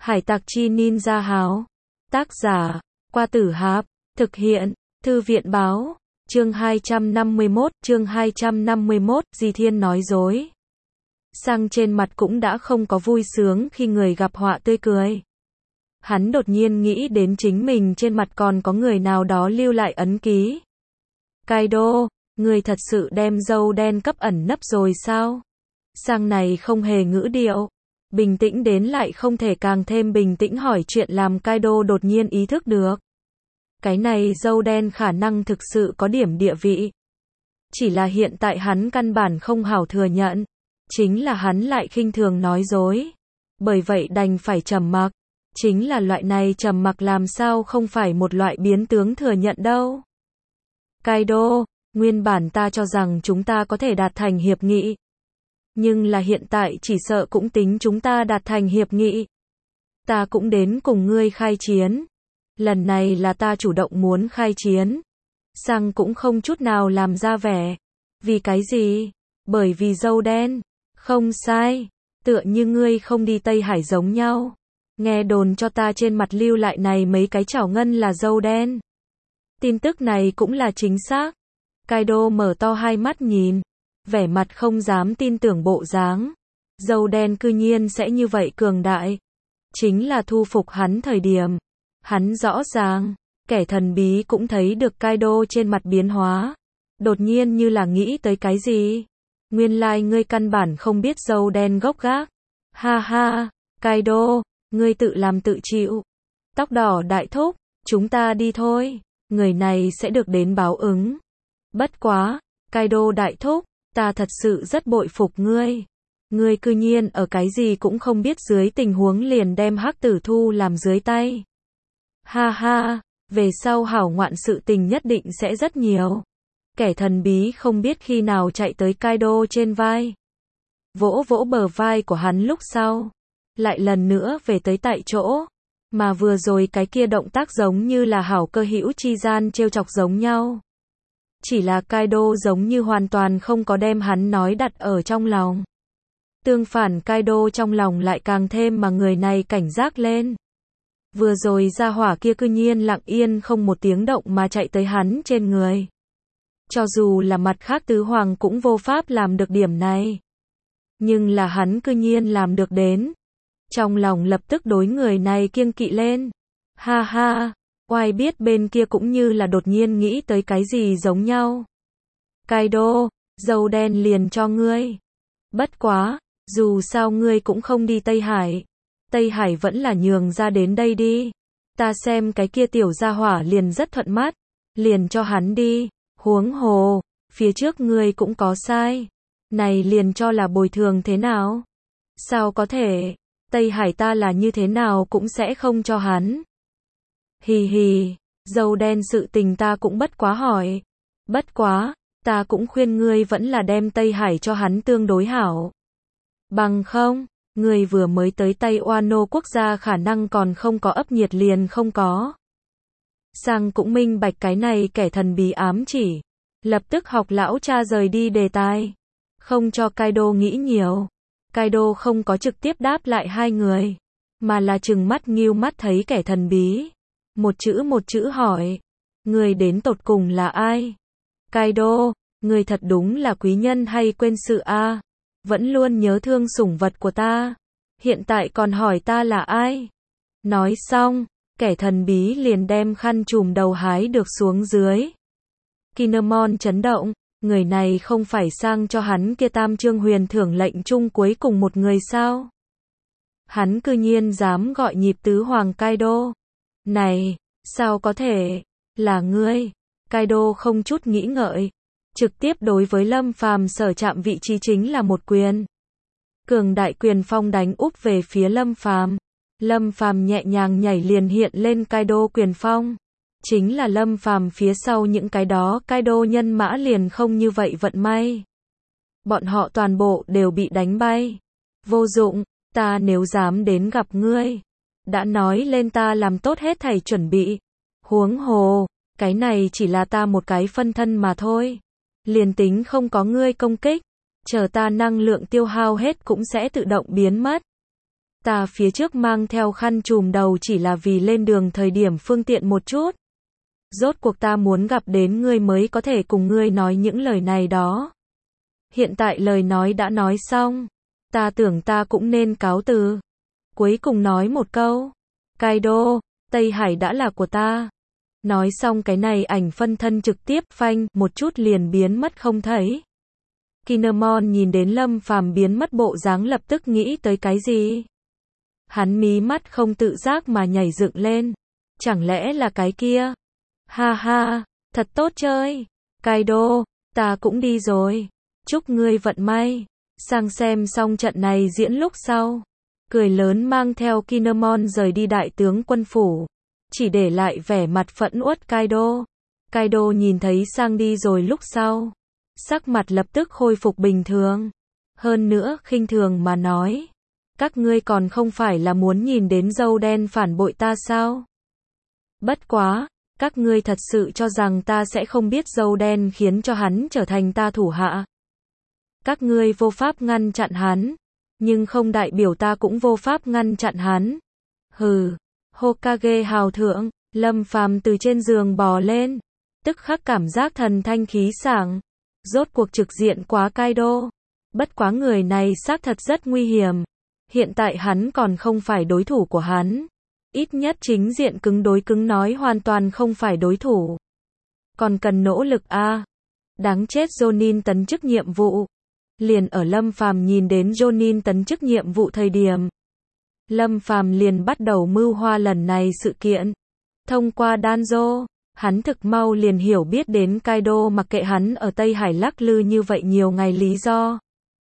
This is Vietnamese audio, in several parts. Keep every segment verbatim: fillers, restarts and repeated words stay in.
Hải tặc chi ninja háo. Tác giả, Qua Tử Hạp. Thực hiện, Thư viện báo. Chương hai trăm năm mươi mốt, chương hai trăm năm mươi mốt, Di Thiên nói dối. Sang trên mặt cũng đã không có vui sướng khi người gặp họa tươi cười. Hắn đột nhiên nghĩ đến chính mình trên mặt còn có người nào đó lưu lại ấn ký. Kaido, người thật sự đem râu đen cấp ẩn nấp rồi sao? Sang này không hề ngữ điệu. Bình tĩnh đến lại không thể càng thêm bình tĩnh hỏi chuyện làm Kaido đột nhiên ý thức được. Cái này râu đen khả năng thực sự có điểm địa vị. Chỉ là hiện tại hắn căn bản không hảo thừa nhận. Chính là hắn lại khinh thường nói dối. Bởi vậy đành phải trầm mặc. Chính là loại này trầm mặc làm sao không phải một loại biến tướng thừa nhận đâu. Kaido, nguyên bản ta cho rằng chúng ta có thể đạt thành hiệp nghị. Nhưng là hiện tại chỉ sợ cũng tính chúng ta đạt thành hiệp nghị. Ta cũng đến cùng ngươi khai chiến. Lần này là ta chủ động muốn khai chiến. Sang cũng không chút nào làm ra vẻ. Vì cái gì? Bởi vì râu đen. Không sai. Tựa như ngươi không đi Tây Hải giống nhau. Nghe đồn cho ta trên mặt lưu lại này mấy cái chảo ngân là râu đen. Tin tức này cũng là chính xác. Kaido mở to hai mắt nhìn. Vẻ mặt không dám tin tưởng bộ dáng. Râu đen cư nhiên sẽ như vậy cường đại. Chính là thu phục hắn thời điểm. Hắn rõ ràng, kẻ thần bí cũng thấy được Kaido trên mặt biến hóa. Đột nhiên như là nghĩ tới cái gì. Nguyên lai like ngươi căn bản không biết râu đen gốc gác. Ha ha, Kaido, ngươi tự làm tự chịu. Tóc đỏ đại thúc, chúng ta đi thôi. Người này sẽ được đến báo ứng. Bất quá, Kaido đại thúc, ta thật sự rất bội phục ngươi. Ngươi cư nhiên ở cái gì cũng không biết dưới tình huống liền đem Hắc Tử Thu làm dưới tay. Ha ha, về sau hảo ngoạn sự tình nhất định sẽ rất nhiều. Kẻ thần bí không biết khi nào chạy tới Kaido trên vai. Vỗ vỗ bờ vai của hắn lúc sau. Lại lần nữa về tới tại chỗ. Mà vừa rồi cái kia động tác giống như là hảo cơ hữu chi gian trêu chọc giống nhau. Chỉ là Kaido giống như hoàn toàn không có đem hắn nói đặt ở trong lòng. Tương phản Kaido trong lòng lại càng thêm mà người này cảnh giác lên. Vừa rồi ra hỏa kia cư nhiên lặng yên không một tiếng động mà chạy tới hắn trên người. Cho dù là mặt khác tứ hoàng cũng vô pháp làm được điểm này. Nhưng là hắn cư nhiên làm được đến. Trong lòng lập tức đối người này kiêng kỵ lên. Ha ha, oai biết bên kia cũng như là đột nhiên nghĩ tới cái gì giống nhau. Kaido, dâu đen liền cho ngươi. Bất quá, dù sao ngươi cũng không đi Tây Hải. Tây Hải vẫn là nhường ra đến đây đi. Ta xem cái kia tiểu gia hỏa liền rất thuận mắt. Liền cho hắn đi. Huống hồ, phía trước ngươi cũng có sai. Này liền cho là bồi thường thế nào? Sao có thể? Tây Hải ta là như thế nào cũng sẽ không cho hắn. Hì hì, dâu đen sự tình ta cũng bất quá hỏi. Bất quá, ta cũng khuyên ngươi vẫn là đem Tây Hải cho hắn tương đối hảo. Bằng không, ngươi vừa mới tới Tây Wano quốc gia khả năng còn không có ấp nhiệt liền không có. Sang cũng minh bạch cái này kẻ thần bí ám chỉ. Lập tức học lão cha rời đi đề tài. Không cho Kaido nghĩ nhiều. Kaido không có trực tiếp đáp lại hai người. Mà là trừng mắt nghiêu mắt thấy kẻ thần bí. Một chữ một chữ hỏi. Người đến tột cùng là ai? Kaido, người thật đúng là quý nhân hay quên sự a? Vẫn luôn nhớ thương sủng vật của ta. Hiện tại còn hỏi ta là ai? Nói xong, kẻ thần bí liền đem khăn trùm đầu hái được xuống dưới. Kinemon chấn động, người này không phải sang cho hắn kia tam trương huyền thưởng lệnh chung cuối cùng một người sao? Hắn cư nhiên dám gọi nhịp tứ hoàng Kaido. Này, sao có thể? Là ngươi? Kaido không chút nghĩ ngợi. Trực tiếp đối với Lâm Phàm sở chạm vị trí chính là một quyền. Cường đại quyền phong đánh úp về phía Lâm Phàm. Lâm Phàm nhẹ nhàng nhảy liền hiện lên Kaido quyền phong. Chính là Lâm Phàm phía sau những cái đó Kaido nhân mã liền không như vậy vận may. Bọn họ toàn bộ đều bị đánh bay. Vô dụng, ta nếu dám đến gặp ngươi. Đã nói lên ta làm tốt hết thảy chuẩn bị. Huống hồ, cái này chỉ là ta một cái phân thân mà thôi. Liền tính không có ngươi công kích. Chờ ta năng lượng tiêu hao hết cũng sẽ tự động biến mất. Ta phía trước mang theo khăn trùm đầu chỉ là vì lên đường thời điểm phương tiện một chút. Rốt cuộc ta muốn gặp đến ngươi mới có thể cùng ngươi nói những lời này đó. Hiện tại lời nói đã nói xong. Ta tưởng ta cũng nên cáo từ. Cuối cùng nói một câu. Kaido, Tây Hải đã là của ta. Nói xong cái này ảnh phân thân trực tiếp phanh một chút liền biến mất không thấy. Kinemon nhìn đến Lâm Phàm biến mất bộ dáng lập tức nghĩ tới cái gì. Hắn mí mắt không tự giác mà nhảy dựng lên. Chẳng lẽ là cái kia? Ha ha, thật tốt chơi. Kaido, ta cũng đi rồi. Chúc ngươi vận may. Sang xem xong trận này diễn lúc sau. Cười lớn mang theo Kinemon rời đi đại tướng quân phủ. Chỉ để lại vẻ mặt phẫn uất Kaido. Kaido nhìn thấy Sang đi rồi lúc sau. Sắc mặt lập tức khôi phục bình thường. Hơn nữa khinh thường mà nói. Các ngươi còn không phải là muốn nhìn đến dâu đen phản bội ta sao? Bất quá, các ngươi thật sự cho rằng ta sẽ không biết dâu đen khiến cho hắn trở thành ta thủ hạ. Các ngươi vô pháp ngăn chặn hắn, nhưng không đại biểu ta cũng vô pháp ngăn chặn hắn. Hừ, Hokage hào thượng, Lâm Phàm từ trên giường bò lên, tức khắc cảm giác thần thanh khí sảng, rốt cuộc trực diện quá Kaido. Bất quá người này xác thật rất nguy hiểm, hiện tại hắn còn không phải đối thủ của hắn. Ít nhất chính diện cứng đối cứng nói hoàn toàn không phải đối thủ. Còn cần nỗ lực a. À. Đáng chết Jonin tấn chức nhiệm vụ. Liền ở Lâm Phàm nhìn đến Jonin tấn chức nhiệm vụ thời điểm. Lâm Phàm liền bắt đầu mưu hoa lần này sự kiện. Thông qua Danzo, hắn thực mau liền hiểu biết đến Kaido mặc kệ hắn ở Tây Hải lắc lư như vậy nhiều ngày lý do.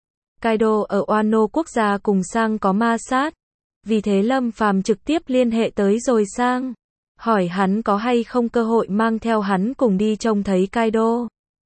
Kaido ở Wano quốc gia cùng Sang có ma sát. Vì thế Lâm Phàm trực tiếp liên hệ tới rồi Sang. Hỏi hắn có hay không cơ hội mang theo hắn cùng đi trông thấy Kaido.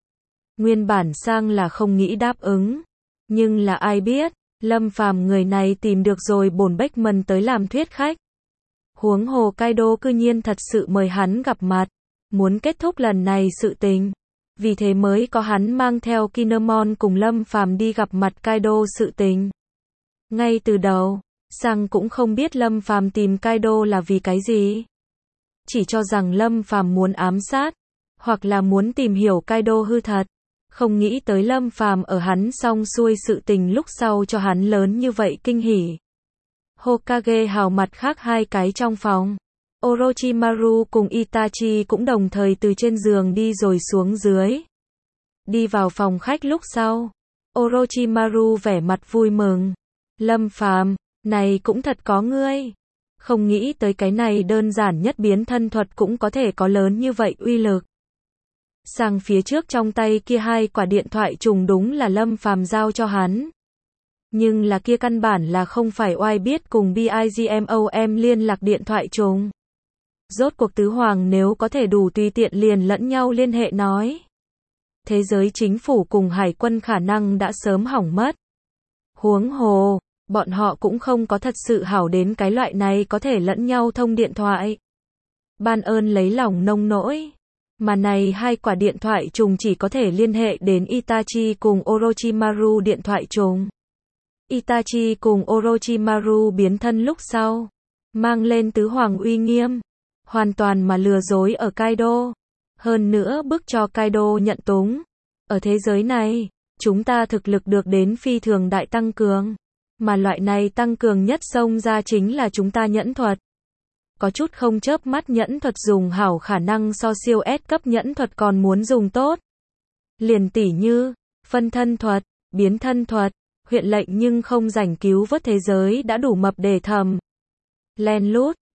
Nguyên bản Sang là không nghĩ đáp ứng. Nhưng là ai biết, Lâm Phàm người này tìm được rồi bổn Beckman tới làm thuyết khách. Huống hồ Kaido cư nhiên thật sự mời hắn gặp mặt. Muốn kết thúc lần này sự tình. Vì thế mới có hắn mang theo Kinemon cùng Lâm Phàm đi gặp mặt Kaido sự tình. Ngay từ đầu, Sang cũng không biết Lâm Phàm tìm Kaido là vì cái gì. Chỉ cho rằng Lâm Phàm muốn ám sát, hoặc là muốn tìm hiểu Kaido hư thật. Không nghĩ tới Lâm Phàm ở hắn xong xuôi sự tình lúc sau cho hắn lớn như vậy kinh hỉ. Hokage hào mặt khác hai cái trong phòng. Orochimaru cùng Itachi cũng đồng thời từ trên giường đi rồi xuống dưới. Đi vào phòng khách lúc sau. Orochimaru vẻ mặt vui mừng. Lâm Phàm, này cũng thật có ngươi. Không nghĩ tới cái này đơn giản nhất biến thân thuật cũng có thể có lớn như vậy uy lực. Sang phía trước trong tay kia hai quả điện thoại trùng đúng là Lâm Phàm giao cho hắn. Nhưng là kia căn bản là không phải oai biết cùng Bigmom liên lạc điện thoại trùng. Rốt cuộc tứ hoàng nếu có thể đủ tùy tiện liền lẫn nhau liên hệ nói. Thế giới chính phủ cùng hải quân khả năng đã sớm hỏng mất. Huống hồ, bọn họ cũng không có thật sự hảo đến cái loại này có thể lẫn nhau thông điện thoại. Ban ơn lấy lòng nông nỗi. Mà này hai quả điện thoại trùng chỉ có thể liên hệ đến Itachi cùng Orochimaru điện thoại trùng. Itachi cùng Orochimaru biến thân lúc sau. Mang lên tứ hoàng uy nghiêm. Hoàn toàn mà lừa dối ở Kaido. Hơn nữa bức cho Kaido nhận túng. Ở thế giới này, chúng ta thực lực được đến phi thường đại tăng cường. Mà loại này tăng cường nhất xông ra chính là chúng ta nhẫn thuật. Có chút không chớp mắt nhẫn thuật dùng hảo khả năng so siêu S cấp nhẫn thuật còn muốn dùng tốt. Liền tỉ như, phân thân thuật, biến thân thuật, huyện lệnh nhưng không rảnh cứu vớt thế giới đã đủ mập để thầm. Len lút,